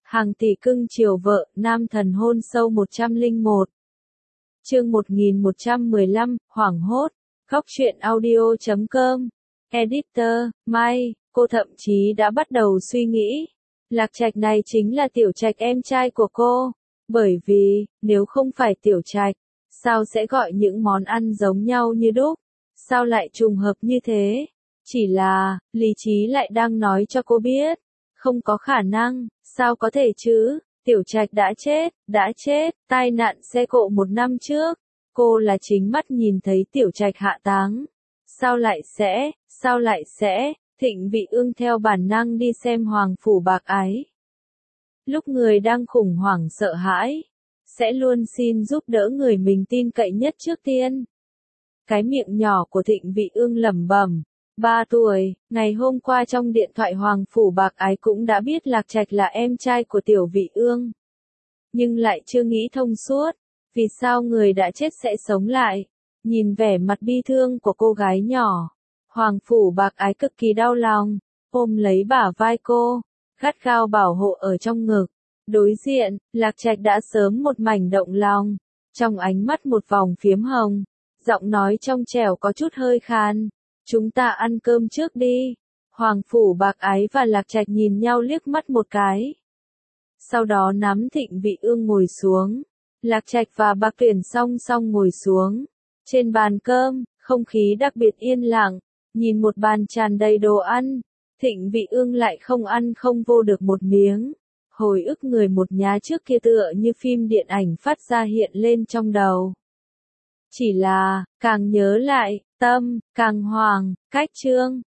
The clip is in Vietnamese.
Hàng tỷ cưng chiều vợ, nam thần hôn sâu 101. Chương 1115, hoảng hốt. Góc truyện audio.com. Editor, Mai, cô thậm chí đã bắt đầu suy nghĩ. Lạc Trạch này chính là Tiểu Trạch em trai của cô. Bởi vì, nếu không phải Tiểu Trạch, sao sẽ gọi những món ăn giống nhau như đúc? Sao lại trùng hợp như thế? Chỉ là, lý trí lại đang nói cho cô biết. Không có khả năng, sao có thể chứ? Tiểu Trạch đã chết, tai nạn xe cộ 1 năm trước. Cô là chính mắt nhìn thấy Tiểu Trạch hạ táng. Sao lại sẽ, Thịnh Vị Ương theo bản năng đi xem Hoàng Phủ Bạc Ái. Lúc người đang khủng hoảng sợ hãi, sẽ luôn xin giúp đỡ người mình tin cậy nhất trước tiên. Cái miệng nhỏ của Thịnh Vị Ương lẩm bẩm. 3 tuổi, ngày hôm qua trong điện thoại Hoàng Phủ Bạc Ái cũng đã biết Lạc Trạch là em trai của Tiểu Vị Ương. Nhưng lại chưa nghĩ thông suốt, vì sao người đã chết sẽ sống lại. Nhìn vẻ mặt bi thương của cô gái nhỏ, Hoàng Phủ Bạc Ái cực kỳ đau lòng, ôm lấy bả vai cô, gắt gao bảo hộ ở trong ngực. Đối diện, Lạc Trạch đã sớm một mảnh động lòng, trong ánh mắt một vòng phiếm hồng, giọng nói trong trẻo có chút hơi khan. Chúng ta ăn cơm trước đi. Hoàng Phủ Bạc Ái và Lạc Trạch nhìn nhau liếc mắt một cái. Sau đó nắm Thịnh Vị Ương ngồi xuống. Lạc Trạch và Bạc Tuyển song song ngồi xuống. Trên bàn cơm, không khí đặc biệt yên lặng. Nhìn một bàn tràn đầy đồ ăn. Thịnh Vị Ương lại không ăn không vô được một miếng. Hồi ức người một nhá trước kia tựa như phim điện ảnh phát ra hiện lên trong đầu. Chỉ là, càng nhớ lại, tâm, càng hoảng, cách chương,